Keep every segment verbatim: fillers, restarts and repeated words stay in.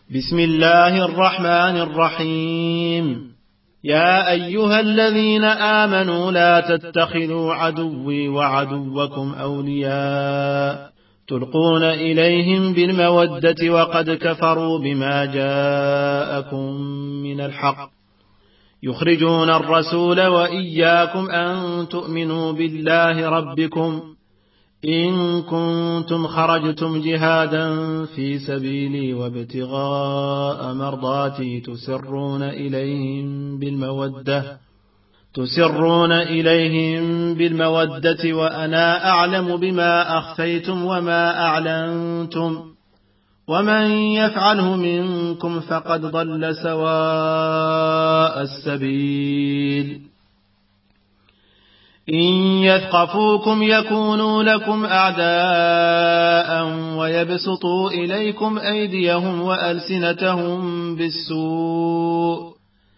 بسم الله الرحمن الرحيم. يا أيها الذين آمنوا لا تتخذوا عدوي وعدوكم أولياء تلقون إليهم بالمودة وقد كفروا بما جاءكم من الحق يخرجون الرسول وإياكم أن تؤمنوا بالله ربكم إن كنتم خرجتم جهادا في سبيلي وابتغاء مرضاتي تسرون إليهم بالمودة تسرون إليهم بالمودة وأنا أعلم بما أخفيتم وما أعلنتم ومن يفعله منكم فقد ضل سواء السبيل. إن يثقفوكم يكونوا لكم أعداء ويبسطوا إليكم أيديهم وألسنتهم بالسوء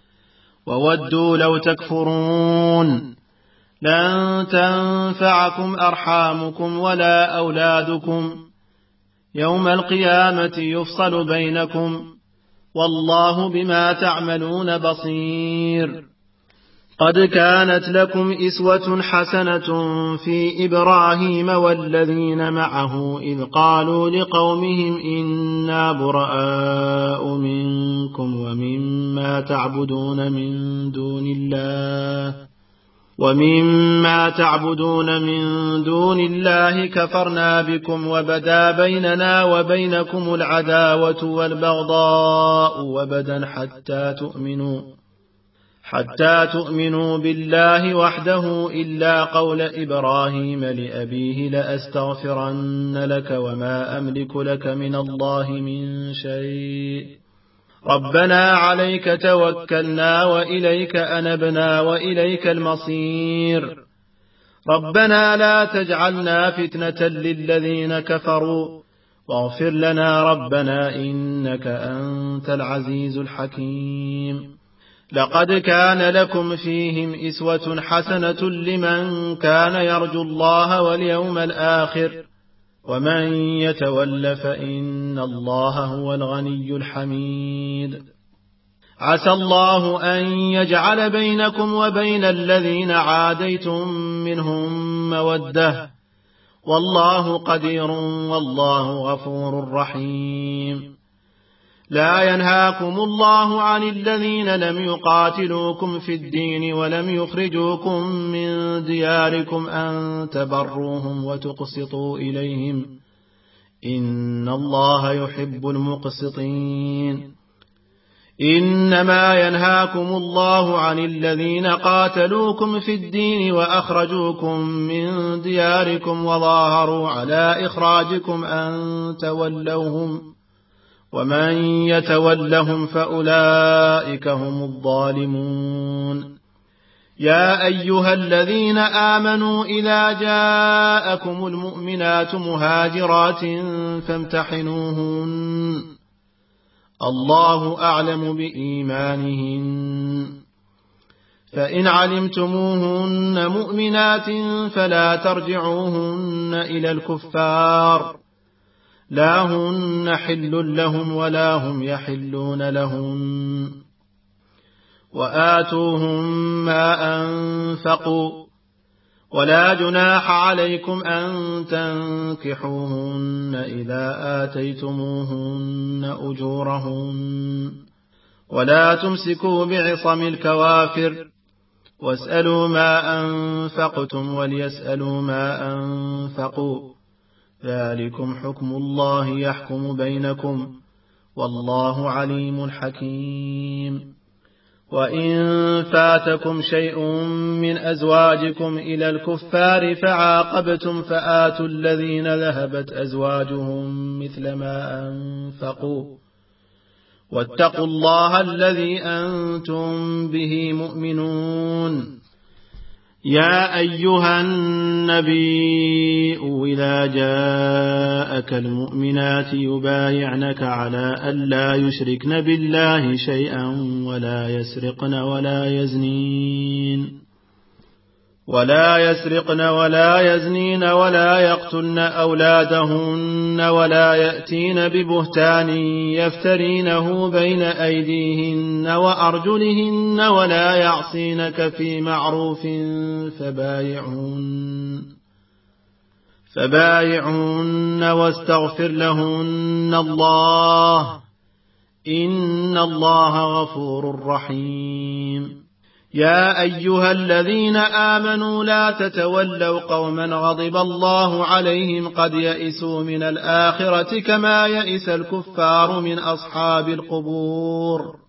وودوا لو تكفرون. لن تنفعكم أرحامكم ولا أولادكم يوم القيامة يفصل بينكم والله بما تعملون بصير. قد كانت لكم إسوة حسنة في إبراهيم والذين معه إذ قالوا لقومهم إنا براء منكم ومما تعبدون من دون الله ومما تعبدون من دون الله كفرنا بكم وبدا بيننا وبينكم العداوة والبغضاء وبدا حتى تؤمنوا حتى تؤمنوا بالله وحده إلا قول إبراهيم لأبيه لأستغفرن لك وما أملك لك من الله من شيء ربنا عليك توكلنا وإليك أنبنا وإليك المصير ربنا لا تجعلنا فتنة للذين كفروا واغفر لنا ربنا إنك أنت العزيز الحكيم. لقد كان لكم فيهم إسوة حسنة لمن كان يرجو الله واليوم الآخر ومن يتول فإن الله هو الغني الحميد. عسى الله أن يجعل بينكم وبين الذين عاديتم منهم مودة والله قدير والله غفور رحيم. لا ينهاكم الله عن الذين لم يقاتلوكم في الدين ولم يخرجوكم من دياركم أن تبروهم وتقسطوا إليهم إن الله يحب المقسطين. إنما ينهاكم الله عن الذين قاتلوكم في الدين وأخرجوكم من دياركم وظاهروا على إخراجكم أن تولوهم ومن يتولهم فأولئك هم الظالمون. يا أيها الذين آمنوا إذا جاءكم المؤمنات مهاجرات فامتحنوهن الله أعلم بإيمانهن فإن علمتموهن مؤمنات فلا ترجعوهن إلى الكفار لا هن حل لهم ولا هم يحلون لهم وآتوهم ما أنفقوا ولا جناح عليكم أن تنكحوهن إذا آتيتموهن أجورهن ولا تمسكوا بعصم الكوافر واسألوا ما أنفقتم وليسألوا ما أنفقوا ذلكم حكم الله يحكم بينكم والله عليم حكيم. وإن فاتكم شيء من أزواجكم إلى الكفار فعاقبتم فآتوا الذين ذهبت أزواجهم مثل ما أنفقوا واتقوا الله الذي أنتم به مؤمنون. يا أيها النبي إذا جاءك المؤمنات يبايعنك على ألا يشركن بالله شيئا ولا يسرقن ولا يزنين ولا يسرقن ولا يزنين ولا يقتلن أولادهن ولا يأتين ببهتان يفترينه بين أيديهن وأرجلهن ولا يعصينك في معروف فبايعهن فبايعهن واستغفر لهن الله إن الله غفور رحيم. يا أيها الذين آمنوا لا تتولوا قوما غضب الله عليهم قد يئسوا من الآخرة كما يئس الكفار من أصحاب القبور.